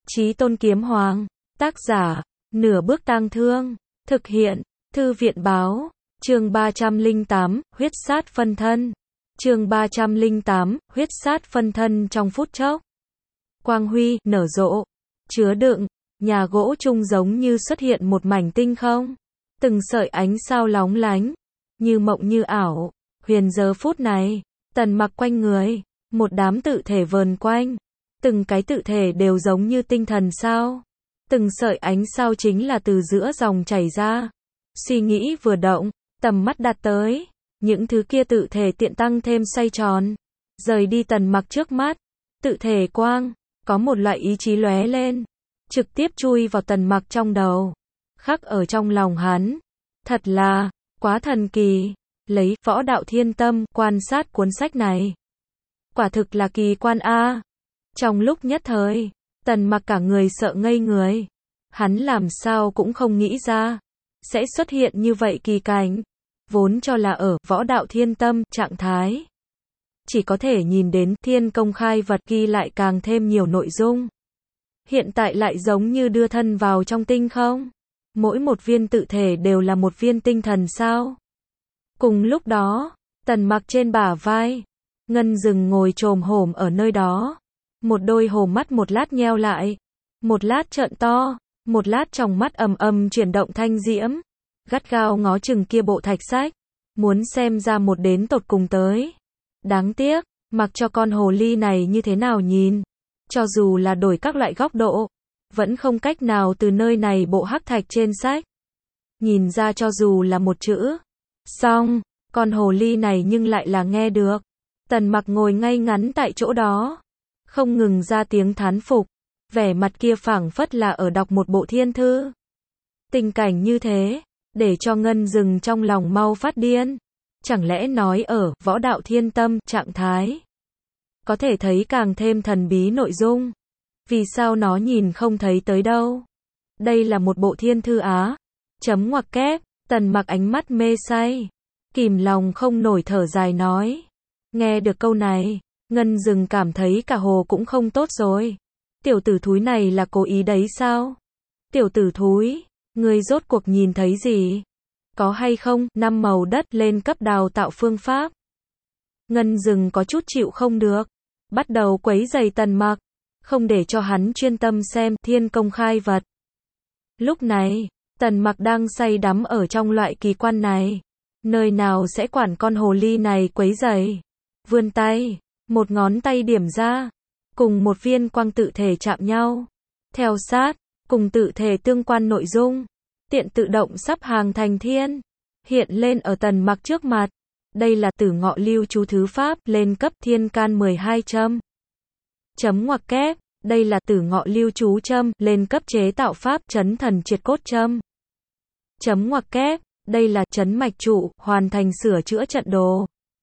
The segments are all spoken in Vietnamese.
Chí Tôn Kiếm Hoàng. Tác giả, Nửa Bước Tang Thương. Thực hiện, Thư viện Báo. Chương 308, huyết sát phân thân. Chương 308, huyết sát phân thân trong phút chốc. Quang huy, nở rộ, chứa đựng, nhà gỗ chung giống như xuất hiện một mảnh tinh không. Từng sợi ánh sao lóng lánh, như mộng như ảo. Huyền giờ phút này, Tần Mặc quanh người, một đám tự thể vờn quanh. Từng cái tự thể đều giống như tinh thần sao. Từng sợi ánh sao chính là từ giữa dòng chảy ra. Suy nghĩ vừa động, tầm mắt đặt tới, những thứ kia tự thể tiện tăng thêm xoay tròn, rời đi Tần Mặc trước mắt. Tự thể quang, có một loại ý chí lóe lên, trực tiếp chui vào Tần Mặc trong đầu, khắc ở trong lòng hắn. Thật là, quá thần kỳ. Lấy Võ Đạo Thiên Tâm quan sát cuốn sách này. Quả thực là kỳ quan a. Trong lúc nhất thời, Tần Mặc cả người sợ ngây người. Hắn làm sao cũng không nghĩ ra sẽ xuất hiện như vậy kỳ cảnh. Vốn cho là ở Võ Đạo Thiên Tâm trạng thái, chỉ có thể nhìn đến thiên công khai vật ghi lại càng thêm nhiều nội dung. Hiện tại lại giống như đưa thân vào trong tinh không. Mỗi một viên tự thể đều là một viên tinh thần sao. Cùng lúc đó, Tần Mặc trên bả vai, Ngân Dừng ngồi chồm hổm ở nơi đó. Một đôi hồ mắt một lát nheo lại, một lát trợn to, một lát trong mắt ầm ầm chuyển động thanh diễm, gắt gao ngó chừng kia bộ thạch sách, muốn xem ra một đến tột cùng tới. Đáng tiếc, mặc cho con hồ ly này như thế nào nhìn, cho dù là đổi các loại góc độ, vẫn không cách nào từ nơi này bộ hắc thạch trên sách nhìn ra cho dù là một chữ. Xong, con hồ ly này nhưng lại là nghe được. Tần Mặc ngồi ngay ngắn tại chỗ đó, không ngừng ra tiếng thán phục, vẻ mặt kia phảng phất là ở đọc một bộ thiên thư. Tình cảnh như thế, để cho Ngân Dừng trong lòng mau phát điên. Chẳng lẽ nói ở Võ Đạo Thiên Tâm trạng thái, có thể thấy càng thêm thần bí nội dung. Vì sao nó nhìn không thấy tới đâu? Đây là một bộ thiên thư á. Chấm ngoặc kép, Tần Mặc ánh mắt mê say, kìm lòng không nổi thở dài nói. Nghe được câu này, Ngân Dừng cảm thấy cả hồ cũng không tốt rồi. Tiểu tử thúi này là cố ý đấy sao? Tiểu tử thúi, ngươi rốt cuộc nhìn thấy gì? Có hay không 5 màu đất lên cấp đào tạo phương pháp? Ngân Dừng có chút chịu không được, bắt đầu quấy rầy Tần Mặc, không để cho hắn chuyên tâm xem thiên công khai vật. Lúc này, Tần Mặc đang say đắm ở trong loại kỳ quan này, nơi nào sẽ quản con hồ ly này quấy rầy. Vươn tay, một ngón tay điểm ra, cùng một viên quang tự thể chạm nhau. Theo sát, cùng tự thể tương quan nội dung, tiện tự động sắp hàng thành thiên, hiện lên ở Tần Mặc trước mặt. Đây là Tử Ngọ Lưu chú thứ pháp lên cấp thiên can 12 châm. Chấm ngoặc kép, đây là Tử Ngọ Lưu chú châm lên cấp chế tạo pháp chấn thần triệt cốt châm. Chấm ngoặc kép, đây là chấn mạch trụ, hoàn thành sửa chữa trận đồ.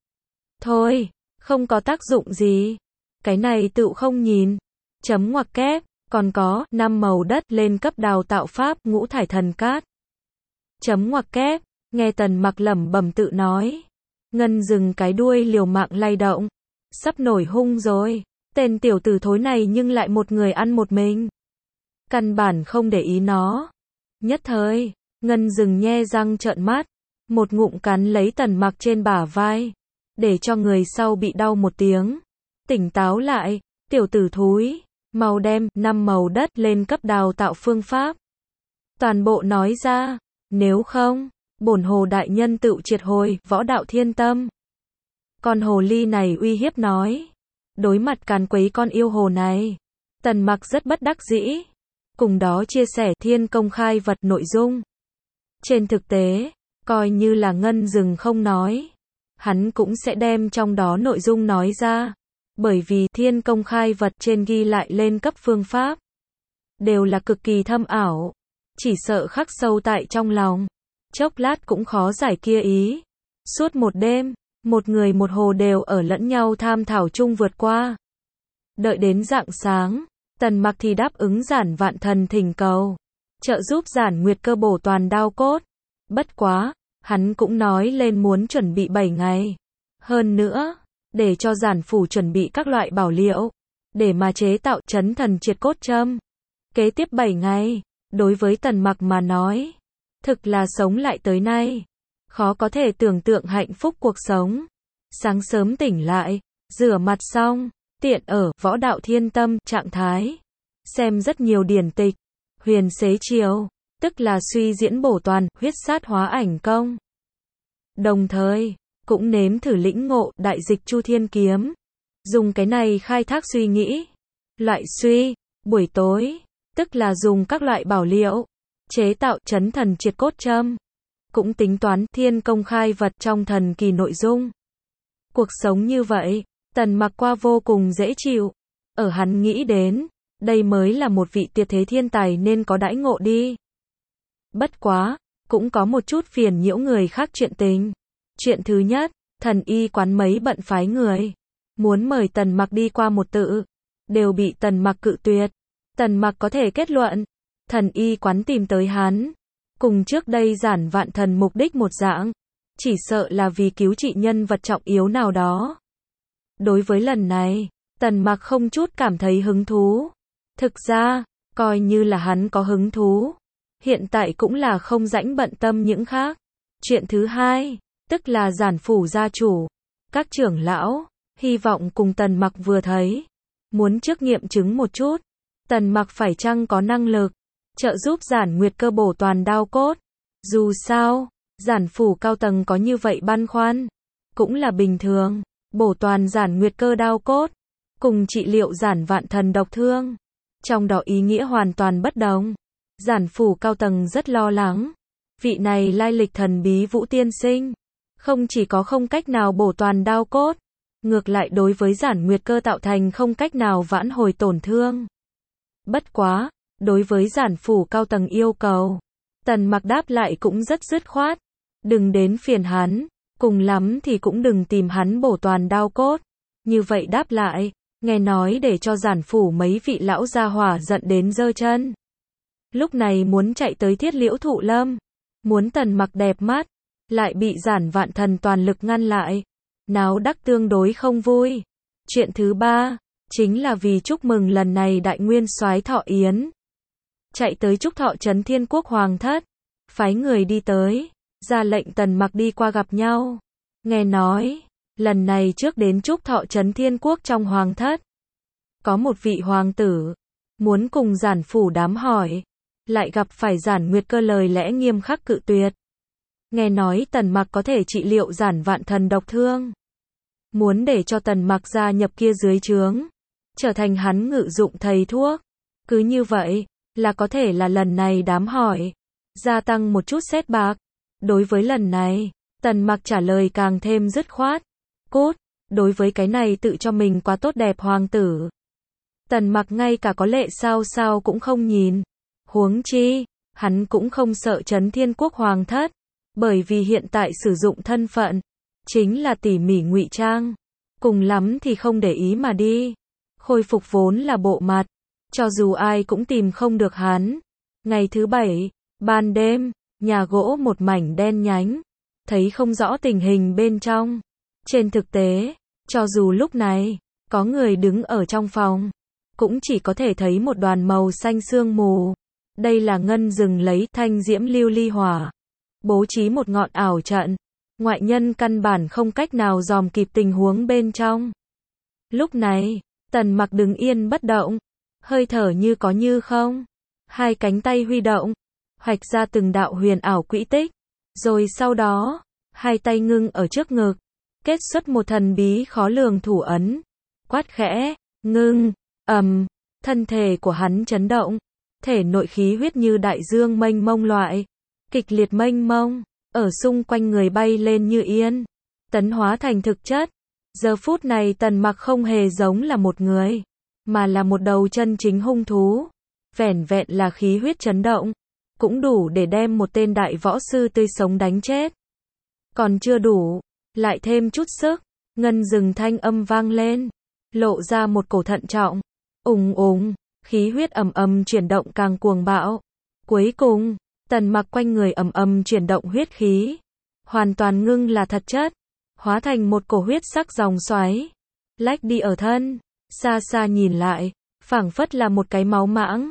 Thôi, không có tác dụng gì. Cái này tựu không nhìn. Chấm ngoặc kép, còn có 5 màu đất lên cấp đào tạo pháp ngũ thải thần cát. Chấm ngoặc kép, nghe Tần Mặc lẩm bẩm tự nói. Ngân Dừng cái đuôi liều mạng lay động, sắp nổi hung rồi. Tên tiểu tử thối này nhưng lại một người ăn một mình, căn bản không để ý nó. Nhất thời, Ngân Dừng nhe răng trợn mắt, một ngụm cắn lấy Tần Mặc trên bả vai, để cho người sau bị đau một tiếng. Tỉnh táo lại, tiểu tử thúi, mau đem 5 màu đất lên cấp đào tạo phương pháp. Toàn bộ nói ra, nếu không, bổn hồ đại nhân tự triệt hồi Võ Đạo Thiên Tâm. Con hồ ly này uy hiếp nói. Đối mặt càn quấy con yêu hồ này, Tần Mặc rất bất đắc dĩ, cùng đó chia sẻ thiên công khai vật nội dung. Trên thực tế, coi như là Ngân Dừng không nói, hắn cũng sẽ đem trong đó nội dung nói ra, bởi vì thiên công khai vật trên ghi lại lên cấp phương pháp, đều là cực kỳ thâm ảo, chỉ sợ khắc sâu tại trong lòng, chốc lát cũng khó giải kia ý. Suốt một đêm, một người một hồ đều ở lẫn nhau tham thảo chung vượt qua. Đợi đến rạng sáng, Tần Mặc thì đáp ứng Giản Vạn Thần thỉnh cầu, trợ giúp Giản Nguyệt Cơ bổ toàn đao cốt. Bất quá, hắn cũng nói lên muốn chuẩn bị 7 ngày. Hơn nữa, để cho Giản phủ chuẩn bị các loại bảo liệu, để mà chế tạo chấn thần triệt cốt châm. Kế tiếp 7 ngày, đối với Tần Mặc mà nói, thực là sống lại tới nay. Khó có thể tưởng tượng hạnh phúc cuộc sống. Sáng sớm tỉnh lại, rửa mặt xong, tiện ở võ đạo thiên tâm trạng thái. Xem rất nhiều điển tịch, huyền xế chiều, tức là suy diễn bổ toàn, huyết sát hóa ảnh công. Đồng thời, cũng nếm thử lĩnh ngộ đại dịch Chu Thiên Kiếm. Dùng cái này khai thác suy nghĩ. Loại suy, buổi tối, tức là dùng các loại bảo liệu, chế tạo chấn thần triệt cốt châm. Cũng tính toán thiên công khai vật trong thần kỳ nội dung. Cuộc sống như vậy, Tần Mặc qua vô cùng dễ chịu. Ở hắn nghĩ đến, đây mới là một vị tuyệt thế thiên tài nên có đãi ngộ đi. Bất quá, cũng có một chút phiền nhiễu người khác chuyện tình. Chuyện thứ nhất, thần y quán mấy bận phái người. Muốn mời Tần Mặc đi qua một tự. Đều bị Tần Mặc cự tuyệt. Tần Mặc có thể kết luận. Thần y quán tìm tới hắn. Cùng trước đây Giản Vạn Thần mục đích một dạng. Chỉ sợ là vì cứu trị nhân vật trọng yếu nào đó. Đối với lần này, Tần Mặc không chút cảm thấy hứng thú. Thực ra, coi như là hắn có hứng thú. Hiện tại cũng là không rảnh bận tâm những khác. Chuyện thứ hai, tức là Giản phủ gia chủ. Các trưởng lão, hy vọng cùng Tần Mặc vừa thấy. Muốn trước nghiệm chứng một chút. Tần Mặc phải chăng có năng lực trợ giúp Giản Nguyệt Cơ bổ toàn đao cốt. Dù sao, Giản phủ cao tầng có như vậy băn khoăn. Cũng là bình thường. Bổ toàn Giản Nguyệt Cơ đao cốt. Cùng trị liệu Giản Vạn Thần độc thương. Trong đó ý nghĩa hoàn toàn bất đồng. Giản phủ cao tầng rất lo lắng. Vị này lai lịch thần bí Vũ tiên sinh. Không chỉ có không cách nào bổ toàn đao cốt. Ngược lại đối với Giản Nguyệt Cơ tạo thành không cách nào vãn hồi tổn thương. Bất quá, đối với Giản phủ cao tầng yêu cầu, Tần Mặc đáp lại cũng rất dứt khoát. Đừng đến phiền hắn, cùng lắm thì cũng đừng tìm hắn bổ toàn đao cốt. Như vậy đáp lại, nghe nói để cho Giản phủ mấy vị lão gia hỏa giận đến giơ chân. Lúc này muốn chạy tới Thiết Liễu Thụ Lâm, muốn Tần Mặc đẹp mắt, lại bị Giản Vạn Thần toàn lực ngăn lại. Náo đắc tương đối không vui. Chuyện thứ ba, chính là vì chúc mừng lần này Đại Nguyên Soái thọ yến. Chạy tới chúc thọ Trấn Thiên Quốc Hoàng thất, phái người đi tới, ra lệnh Tần Mặc đi qua gặp nhau. Nghe nói, lần này trước đến chúc thọ Trấn Thiên Quốc trong Hoàng thất, có một vị hoàng tử, muốn cùng Giản phủ đám hỏi, lại gặp phải Giản Nguyệt Cơ lời lẽ nghiêm khắc cự tuyệt. Nghe nói Tần Mặc có thể trị liệu Giản Vạn Thần độc thương. Muốn để cho Tần Mặc gia nhập kia dưới trướng, trở thành hắn ngự dụng thầy thuốc. Cứ như vậy, là có thể là lần này đám hỏi, gia tăng một chút xét bạc. Đối với lần này, Tần Mặc trả lời càng thêm dứt khoát. Cốt, đối với cái này tự cho mình quá tốt đẹp hoàng tử. Tần Mặc ngay cả có lệ sao sao cũng không nhìn. Huống chi, hắn cũng không sợ Trấn Thiên Quốc Hoàng thất. Bởi vì hiện tại sử dụng thân phận, chính là tỉ mỉ ngụy trang. Cùng lắm thì không để ý mà đi. Khôi phục vốn là bộ mặt. Cho dù ai cũng tìm không được hắn. Ngày thứ 7, ban đêm, nhà gỗ một mảnh đen nhánh. Thấy không rõ tình hình bên trong. Trên thực tế, cho dù lúc này, có người đứng ở trong phòng, cũng chỉ có thể thấy một đoàn màu xanh sương mù. Đây là ngân rừng lấy thanh diễm lưu ly hỏa. Bố trí một ngọn ảo trận. Ngoại nhân căn bản không cách nào dòm kịp tình huống bên trong. Lúc này, Tần Mặc đứng yên bất động. Hơi thở như có như không. Hai cánh tay huy động. Hoạch ra từng đạo huyền ảo quỹ tích. Rồi sau đó, hai tay ngưng ở trước ngực. Kết xuất một thần bí khó lường thủ ấn. Quát khẽ, ngưng, thân thể của hắn chấn động. Thể nội khí huyết như đại dương mênh mông loại. Kịch liệt mênh mông, ở xung quanh người bay lên như yên. Tấn hóa thành thực chất. Giờ phút này Tần Mặc không hề giống là một người, mà là một đầu chân chính hung thú. Vẻn vẹn là khí huyết chấn động, cũng đủ để đem một tên đại võ sư tươi sống đánh chết. Còn chưa đủ, lại thêm chút sức, ngân rừng thanh âm vang lên, lộ ra một cổ thận trọng. Ùng ùng, khí huyết ầm ầm chuyển động càng cuồng bạo. Cuối cùng, Tần Mặc quanh người ầm ầm chuyển động huyết khí, hoàn toàn ngưng là thật chất, hóa thành một cổ huyết sắc dòng xoáy, lách đi ở thân. Xa xa nhìn lại, phảng phất là một cái máu mãng.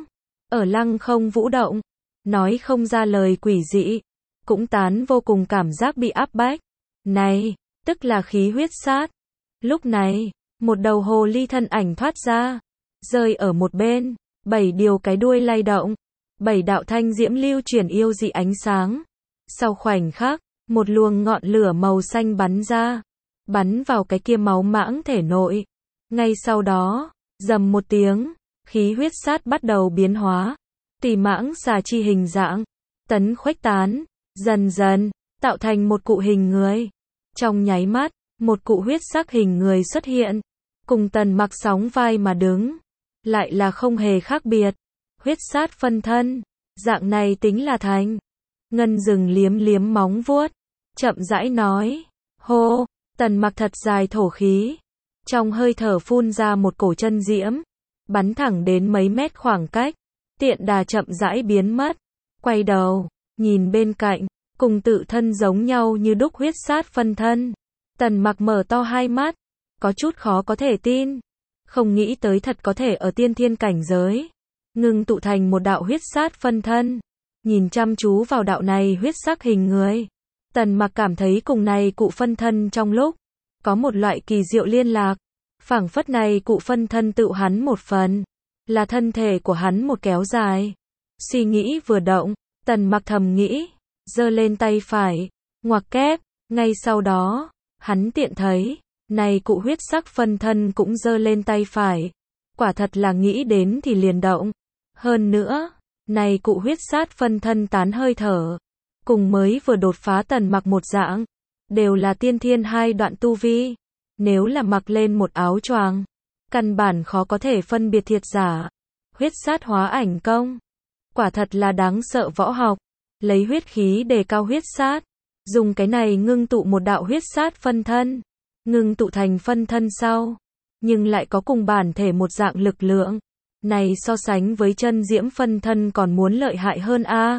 ở lăng không vũ động, nói không ra lời quỷ dị, cũng tán vô cùng cảm giác bị áp bách. Này, tức là khí huyết sát. Lúc này, một đầu hồ ly thân ảnh thoát ra, rơi ở một bên, 7 điều cái đuôi lay động, 7 đạo thanh diễm lưu chuyển yêu dị ánh sáng. Sau khoảnh khắc, một luồng ngọn lửa màu xanh bắn ra, bắn vào cái kia máu mãng thể nội. Ngay sau đó, rầm một tiếng, khí huyết sát bắt đầu biến hóa, tỷ mãng xà chi hình dạng, tấn khuếch tán, dần dần, tạo thành một cụ hình người. Trong nháy mắt, một cụ huyết sắc hình người xuất hiện, cùng Tần Mặc sóng vai mà đứng, lại là không hề khác biệt. Huyết sát phân thân, dạng này tính là thành. Ngân Dừng liếm liếm móng vuốt, chậm rãi nói, hô, Tần Mặc thật dài thổ khí, trong hơi thở phun ra một cổ chân diễm, bắn thẳng đến mấy mét khoảng cách, tiện đà chậm rãi biến mất, quay đầu, nhìn bên cạnh, cùng tự thân giống nhau như đúc huyết sát phân thân. Tần Mặc mở to hai mắt, có chút khó có thể tin, không nghĩ tới thật có thể ở tiên thiên cảnh giới, ngưng tụ thành một đạo huyết sát phân thân. Nhìn chăm chú vào đạo này huyết sắc hình người, Tần Mặc cảm thấy cùng này cụ phân thân trong lúc có một loại kỳ diệu liên lạc, phảng phất này cụ phân thân tự hắn một phần, là thân thể của hắn một kéo dài. Suy nghĩ vừa động, Tần Mặc thầm nghĩ, giơ lên tay phải, ngoặc kép, ngay sau đó, hắn tiện thấy, này cụ huyết sắc phân thân cũng giơ lên tay phải, quả thật là nghĩ đến thì liền động. Hơn nữa, này cụ huyết sát phân thân tán hơi thở, cùng mới vừa đột phá Tần Mặc một dạng, đều là tiên thiên hai đoạn tu vi. Nếu là mặc lên một áo choàng, căn bản khó có thể phân biệt thiệt giả. Huyết sát hóa ảnh công, quả thật là đáng sợ võ học, lấy huyết khí đề cao huyết sát, dùng cái này ngưng tụ một đạo huyết sát phân thân, ngưng tụ thành phân thân sau, nhưng lại có cùng bản thể một dạng lực lượng. Này so sánh với chân diễm phân thân còn muốn lợi hại hơn a.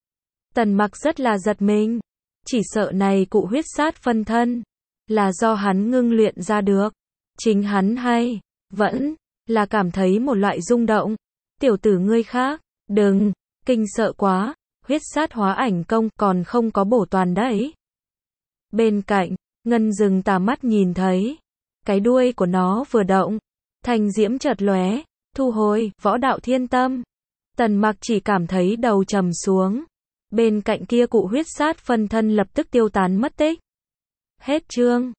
Tần Mặc rất là giật mình, chỉ sợ này cụ huyết sát phân thân là do hắn ngưng luyện ra được, chính hắn hay vẫn là cảm thấy một loại rung động. Tiểu tử ngươi khác, đừng kinh sợ quá, huyết sát hóa ảnh công còn không có bổ toàn đấy. Bên cạnh, Ngân Dừng tà mắt nhìn thấy, cái đuôi của nó vừa động, thanh diễm chợt lóe, thu hồi, võ đạo thiên tâm. Tần Mặc chỉ cảm thấy đầu trầm xuống, bên cạnh kia cụ huyết sát phân thân lập tức tiêu tán mất tích. Hết chương.